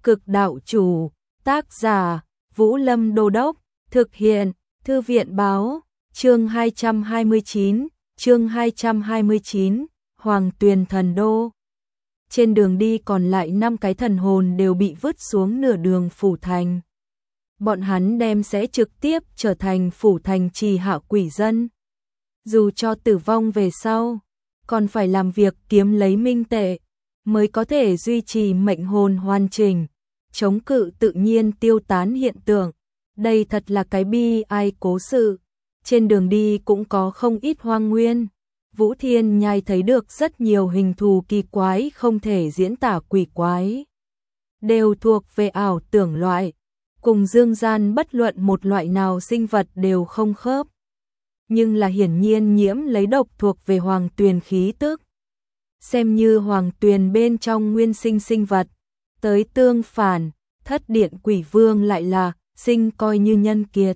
Cực đạo chủ, tác giả, Vũ Lâm Đô Đốc, thực hiện, Thư viện báo, chương 229, Hoàng Tuyền Thần Đô. Trên đường đi còn lại 5 cái thần hồn đều bị vứt xuống nửa đường phủ thành. Bọn hắn đem sẽ trực tiếp trở thành phủ thành trì hạ quỷ dân. Dù cho tử vong về sau, còn phải làm việc kiếm lấy minh tệ, mới có thể duy trì mệnh hồn hoàn chỉnh, chống cự tự nhiên tiêu tán hiện tượng. Đây thật là cái bi ai cố sự. Trên đường đi cũng có không ít hoang nguyên. Vũ Thiên Nhai thấy được rất nhiều hình thù kỳ quái không thể diễn tả quỷ quái. Đều thuộc về ảo tưởng loại, cùng dương gian bất luận một loại nào sinh vật đều không khớp. Nhưng là hiển nhiên nhiễm lấy độc thuộc về hoàng tuyền khí tức. Xem như hoàng tuyền bên trong nguyên sinh sinh vật, tới tương phản, thất điện quỷ vương lại là sinh coi như nhân kiệt.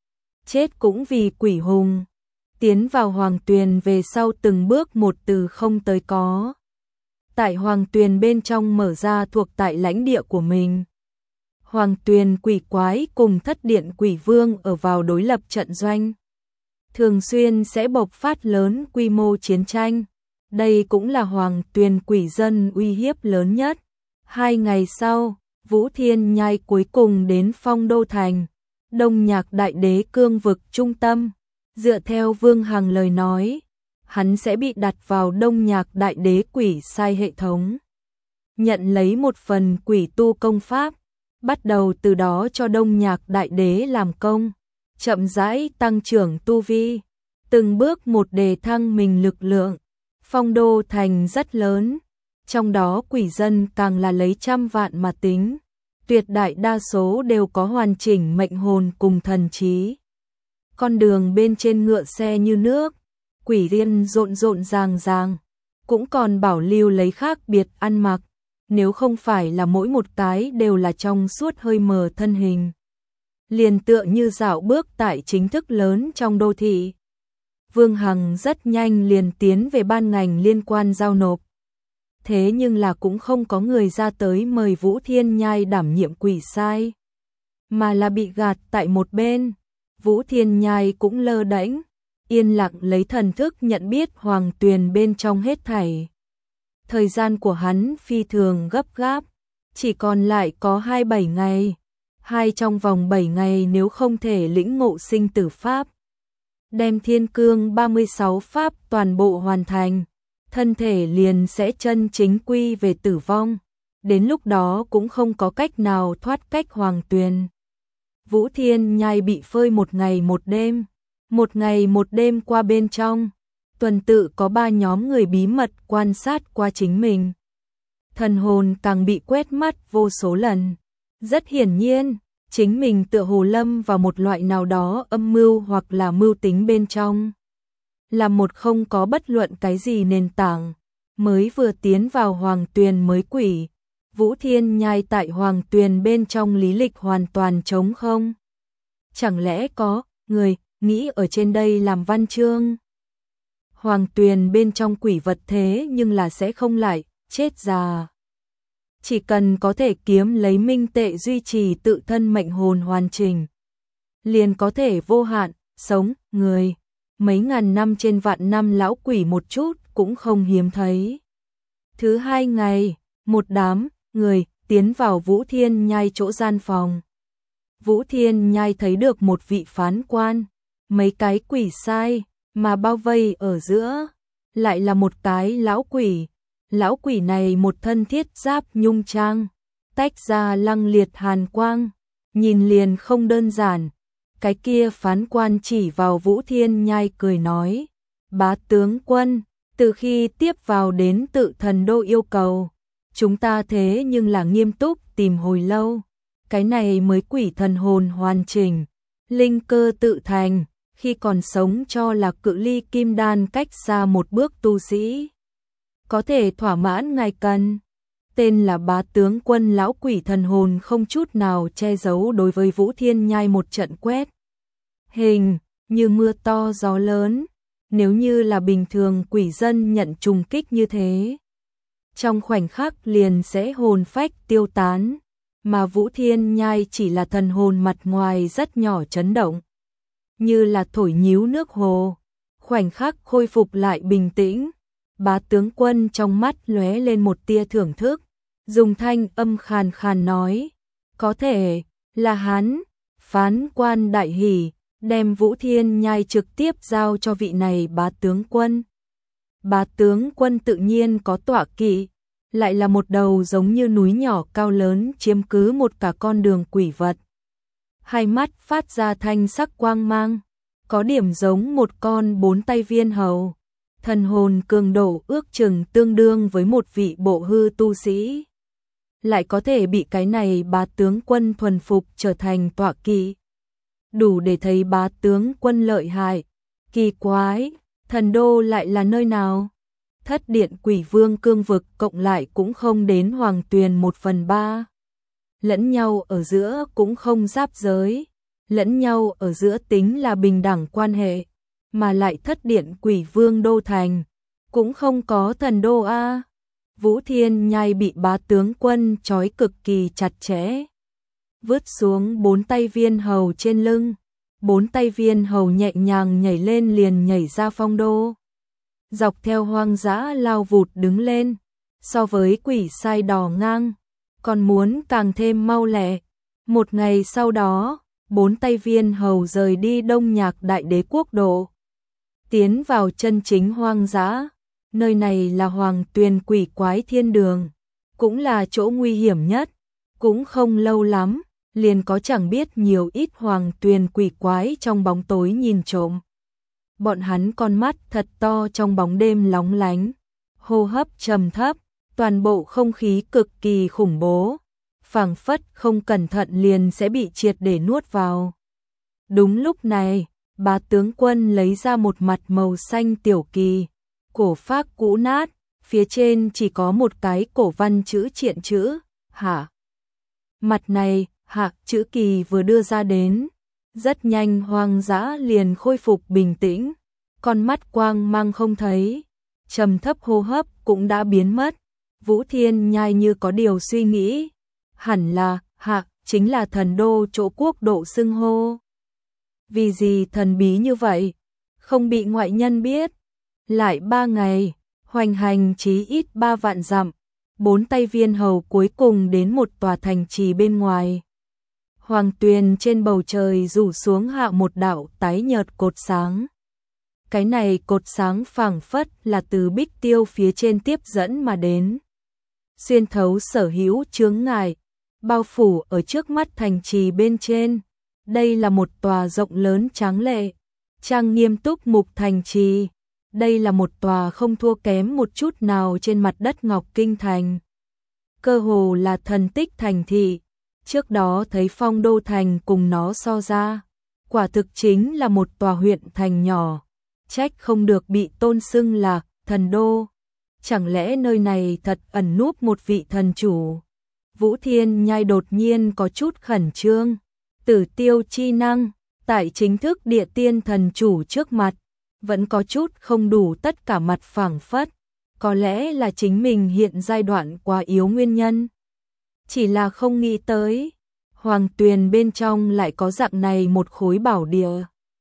Chết cũng vì quỷ hùng. Tiến vào hoàng tuyền về sau từng bước một từ không tới có. Tại hoàng tuyền bên trong mở ra thuộc tại lãnh địa của mình. Hoàng tuyền quỷ quái cùng thất điện quỷ vương ở vào đối lập trận doanh. Thường xuyên sẽ bộc phát lớn quy mô chiến tranh. Đây cũng là hoàng tuyền quỷ dân uy hiếp lớn nhất. 2 ngày sau, Vũ Thiên Nhai cuối cùng đến Phong Đô Thành, Đông Nhạc Đại Đế cương vực trung tâm. Dựa theo Vương Hằng lời nói, hắn sẽ bị đặt vào Đông Nhạc Đại Đế quỷ sai hệ thống. Nhận lấy một phần quỷ tu công pháp, bắt đầu từ đó cho Đông Nhạc Đại Đế làm công, chậm rãi tăng trưởng tu vi, từng bước một đề thăng mình lực lượng. Phong Đô Thành rất lớn, trong đó quỷ dân càng là lấy trăm vạn mà tính, tuyệt đại đa số đều có hoàn chỉnh mệnh hồn cùng thần trí. Con đường bên trên ngựa xe như nước, quỷ riêng rộn rộn ràng ràng, cũng còn bảo lưu lấy khác biệt ăn mặc, nếu không phải là mỗi một cái đều là trong suốt hơi mờ thân hình. Liền tựa như dạo bước tại chính thức lớn trong đô thị. Vương Hằng rất nhanh liền tiến về ban ngành liên quan giao nộp. Thế nhưng là cũng không có người ra tới mời Vũ Thiên Nhai đảm nhiệm quỷ sai, mà là bị gạt tại một bên. Vũ Thiên Nhai cũng lơ đễnh, yên lặng lấy thần thức nhận biết hoàng tuyền bên trong hết thảy. Thời gian của hắn phi thường gấp gáp, chỉ còn lại có 27 ngày. Trong vòng 7 ngày nếu không thể lĩnh ngộ sinh tử pháp, đem thiên cương 36 pháp toàn bộ hoàn thành, thân thể liền sẽ chân chính quy về tử vong. Đến lúc đó cũng không có cách nào thoát cách hoàng tuyền. Vũ Thiên Nhai bị phơi 1 ngày 1 đêm. 1 ngày 1 đêm qua bên trong, tuần tự có 3 nhóm người bí mật quan sát qua chính mình. Thần hồn càng bị quét mắt vô số lần. Rất hiển nhiên, chính mình tựa hồ lâm vào một loại nào đó âm mưu hoặc là mưu tính bên trong. Là một không có bất luận cái gì nền tảng, mới vừa tiến vào hoàng tuyền mới quỷ. Vũ Thiên Nhai tại hoàng tuyền bên trong lý lịch hoàn toàn trống không. Chẳng lẽ có người nghĩ ở trên đây làm văn chương? Hoàng tuyền bên trong quỷ vật thế nhưng là sẽ không lại chết già. Chỉ cần có thể kiếm lấy minh tệ duy trì tự thân mệnh hồn hoàn chỉnh, liền có thể vô hạn sống người. Mấy ngàn năm trên vạn năm lão quỷ một chút cũng không hiếm thấy. Thứ 2 ngày, một đám người tiến vào Vũ Thiên Nhai chỗ gian phòng. Vũ Thiên Nhai thấy được một vị phán quan, mấy cái quỷ sai, mà bao vây ở giữa lại là một cái lão quỷ. Lão quỷ này một thân thiết giáp nhung trang, tách ra lăng liệt hàn quang, nhìn liền không đơn giản. Cái kia phán quan chỉ vào Vũ Thiên Nhai cười nói: "Bá tướng quân, từ khi tiếp vào đến Tự Thần Đô yêu cầu, chúng ta thế nhưng là nghiêm túc tìm hồi lâu. Cái này mới quỷ thần hồn hoàn chỉnh, linh cơ tự thành, khi còn sống cho là cự ly kim đan cách xa một bước tu sĩ. Có thể thỏa mãn ngài cần." Tên là Bá tướng quân lão quỷ thần hồn không chút nào che giấu đối với Vũ Thiên Nhai một trận quét hình, như mưa to gió lớn. Nếu như là bình thường quỷ dân nhận trùng kích như thế, trong khoảnh khắc liền sẽ hồn phách tiêu tán. mà Vũ Thiên Nhai chỉ là thần hồn mặt ngoài rất nhỏ chấn động, như là thổi nhíu nước hồ, khoảnh khắc khôi phục lại bình tĩnh. Bá tướng Quân trong mắt lóe lên một tia thưởng thức, dùng thanh âm khàn khàn nói, có thể là hắn. Phán quan đại hỉ, đem Vũ Thiên Nhai trực tiếp giao cho vị này bá tướng quân. Bá tướng quân tự nhiên có tọa kỵ, lại là một đầu giống như núi nhỏ cao lớn chiếm cứ một cả con đường quỷ vật. Hai mắt phát ra thanh sắc quang mang, có điểm giống một con 4 tay viên hầu. Thần hồn cường độ ước chừng tương đương với một vị bộ hư tu sĩ. Lại có thể bị cái này bá tướng quân thuần phục trở thành tọa kỵ. Đủ để thấy bá tướng quân lợi hại. Kỳ quái, thần đô lại là nơi nào? Thất điện quỷ vương cương vực cộng lại cũng không đến Hoàng Tuyền 1/3. Lẫn nhau ở giữa cũng không giáp giới. Lẫn nhau ở giữa tính là bình đẳng quan hệ. Mà lại thất điện quỷ vương đô thành. Cũng không có thần đô a. Vũ Thiên Nhai bị bá tướng quân trói cực kỳ chặt chẽ. Vứt xuống 4 tay viên hầu trên lưng. 4 tay viên hầu nhẹ nhàng nhảy lên liền nhảy ra phong đô. Dọc theo hoang dã lao vụt đứng lên. So với quỷ sai đỏ ngang, còn muốn càng thêm mau lẹ. Một ngày sau đó, 4 tay viên hầu rời đi Đông Nhạc Đại Đế quốc độ. Tiến vào chân chính hoang dã. Nơi này là Hoàng Tuyền quỷ quái thiên đường, cũng là chỗ nguy hiểm nhất. Cũng không lâu lắm, liền có chẳng biết nhiều ít Hoàng Tuyền quỷ quái trong bóng tối nhìn trộm. Bọn hắn con mắt thật to trong bóng đêm lóng lánh, hô hấp trầm thấp, toàn bộ không khí cực kỳ khủng bố, phảng phất không cẩn thận liền sẽ bị triệt để nuốt vào. Đúng lúc này, bá tướng quân lấy ra một mặt màu xanh tiểu kỳ, cổ phác cũ nát, phía trên chỉ có một cái cổ văn chữ triện chữ, hạ. Mặt này, hạ chữ kỳ vừa đưa ra đến, rất nhanh hoang dã liền khôi phục bình tĩnh, con mắt quang mang không thấy, trầm thấp hô hấp cũng đã biến mất. Vũ Thiên Nhai như có điều suy nghĩ, hẳn là hạ chính là thần đô chỗ quốc độ xưng hô. Vì gì thần bí như vậy, không bị ngoại nhân biết. Lại 3 ngày, hoành hành chí ít 3 vạn dặm, 4 tay viên hầu cuối cùng đến một tòa thành trì bên ngoài. Hoàng Tuyền trên bầu trời rủ xuống hạ một đạo tái nhợt cột sáng. Cái này cột sáng phảng phất là từ bích tiêu phía trên tiếp dẫn mà đến. Xuyên thấu sở hữu chướng ngại, bao phủ ở trước mắt thành trì bên trên. Đây là một tòa rộng lớn tráng lệ, trang nghiêm túc mục thành trì. Đây là một tòa không thua kém một chút nào trên mặt đất Ngọc Kinh Thành. Cơ hồ là thần tích thành thị, trước đó thấy Phong Đô Thành cùng nó so ra. Quả thực chính là một tòa huyện thành nhỏ, trách không được bị tôn xưng là thần đô. Chẳng lẽ nơi này thật ẩn núp một vị thần chủ? Vũ Thiên Nhai đột nhiên có chút khẩn trương. Tử tiêu chi năng, tại chính thức địa tiên thần chủ trước mặt, vẫn có chút không đủ, tất cả mặt phảng phất. Có lẽ là chính mình hiện giai đoạn quá yếu nguyên nhân. Chỉ là không nghĩ tới, Hoàng Tuyền bên trong lại có dạng này một khối bảo địa.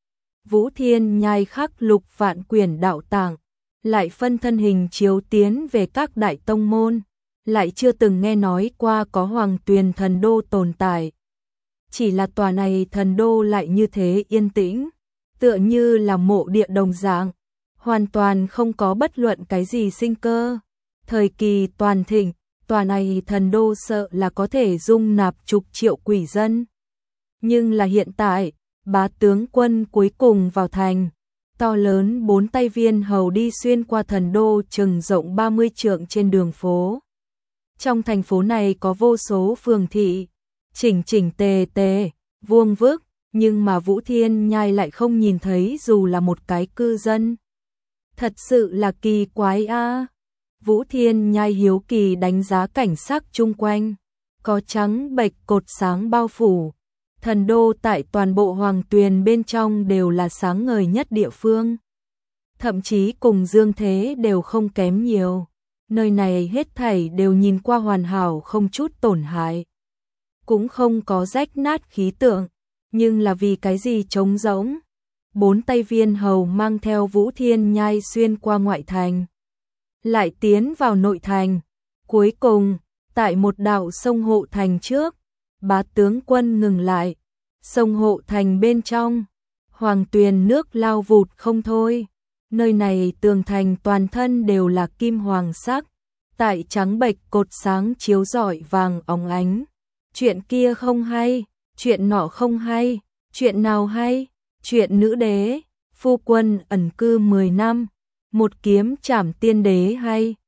Vũ Thiên Nhai khắc lục vạn quyển đạo tạng, lại phân thân hình chiếu tiến về các đại tông môn, lại chưa từng nghe nói qua có Hoàng Tuyền thần đô tồn tại. Chỉ là tòa này thần đô lại như thế yên tĩnh, tựa như là mộ địa đồng dạng, hoàn toàn không có bất luận cái gì sinh cơ. Thời kỳ toàn thịnh, tòa này thần đô sợ là có thể dung nạp chục triệu quỷ dân. Nhưng là hiện tại, bá tướng quân cuối cùng vào thành, to lớn 4 tay viên hầu đi xuyên qua thần đô chừng rộng 30 trượng trên đường phố. Trong thành phố này có vô số phường thị, chỉnh chỉnh tề tề, vuông vức, nhưng mà Vũ Thiên Nhai lại không nhìn thấy dù là một cái cư dân. Thật sự là kỳ quái a. Vũ Thiên Nhai hiếu kỳ đánh giá cảnh sắc chung quanh, có trắng bệch cột sáng bao phủ. Thần đô tại toàn bộ Hoàng Tuyền bên trong đều là sáng ngời nhất địa phương. Thậm chí cùng Dương Thế đều không kém nhiều. Nơi này hết thảy đều nhìn qua hoàn hảo không chút tổn hại. cũng không có rách nát khí tượng, nhưng là vì cái gì trống rỗng. 4 tay viên hầu mang theo Vũ Thiên Nhai xuyên qua ngoại thành, lại tiến vào nội thành. Cuối cùng, tại một đạo sông hộ thành trước, bá tướng quân ngừng lại. Sông hộ thành bên trong, hoàng tuyền nước lao vụt không thôi. Nơi này tường thành toàn thân đều là kim hoàng sắc, tại trắng bệch cột sáng chiếu rọi vàng óng ánh. Chuyện kia không hay, chuyện nọ không hay, chuyện nào hay? Chuyện nữ đế, phu quân ẩn cư 10 năm, một kiếm trảm tiên đế hay.